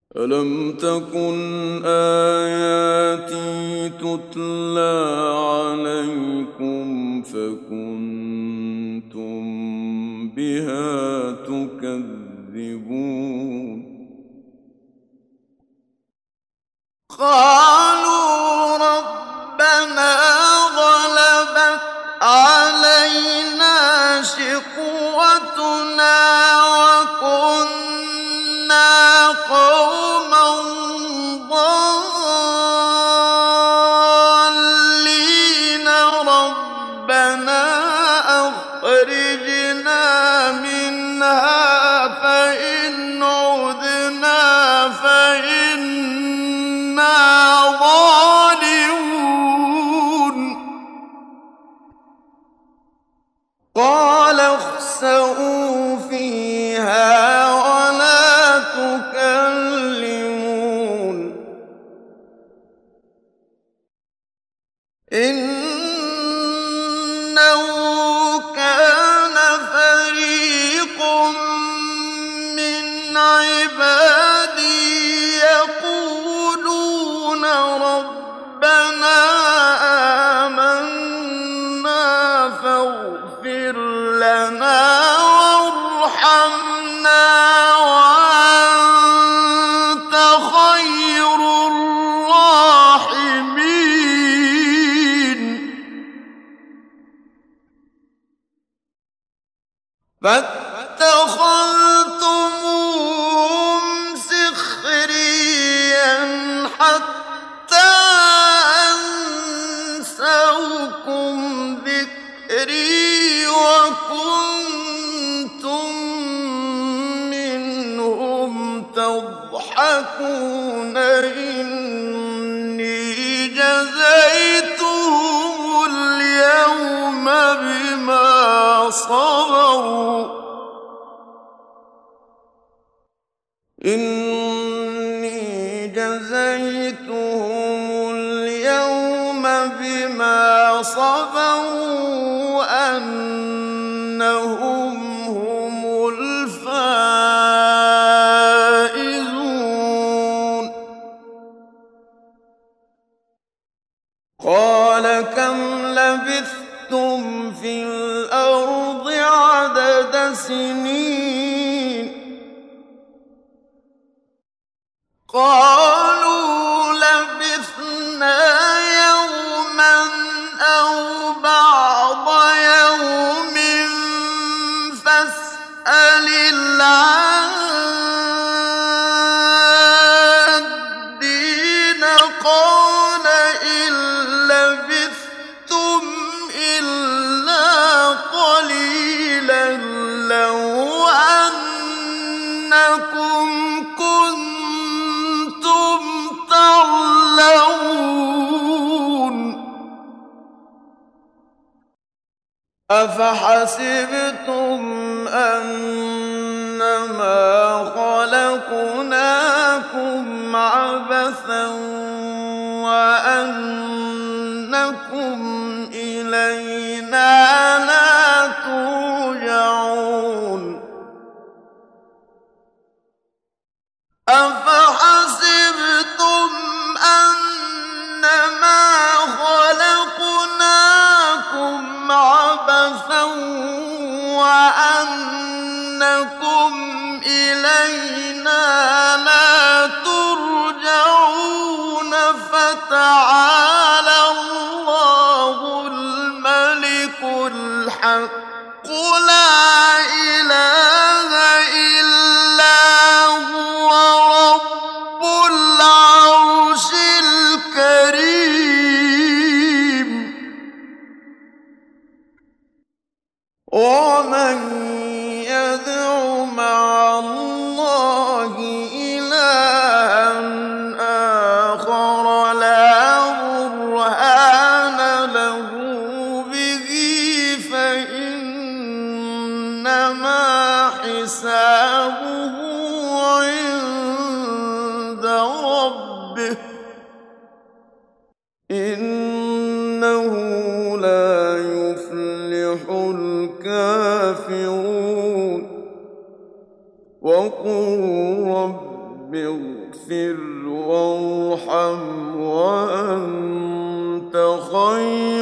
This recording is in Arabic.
ألم تكن آياتي تتلى عليكم فكنتم بها تكذبون قالوا ربنا غلبت علينا شقوتنا وكنا قوما ضالين ربنا أخرجنا منها فإن عدنا فإنا ظالمون قال اخسئوا فيها ولا تكلمون إنه كان فريق من عبادي يقولون ربنا آمنا فاغفر لنا وارحمنا وأنت خير الراحمين فاتخذتموهم سخريا حتى أنسوكم ذكري وكنتم منهم تضحكون إني جزيتهم اليوم بما صبروا إني جزيتهم اليوم بما صبروا أنهم هم الفائزون قال كم لبثتم في الأرض عدد سنين قالوا لبثنا يوما أو بعض يوم فاسأل العادين قال إن لبثتم إلا قليلا لو أنكم كنتم تعلمون أفحسبتم أنما خلقناكم عبثا وأنكم إلينا لا ترجعون أفحسبتم أنما خلقناكم عبثا وأنكم إلينا لا ترجعون فتعالى الله الملك الحق لا إله إلا هو رب العرش الكريم ومن يدع مع الله إلها آخر لا برهان له به فإنما حسابه عند ربه إنه لا يفلح الكافرون وقل رب رب اغفر وارحم وأنت خير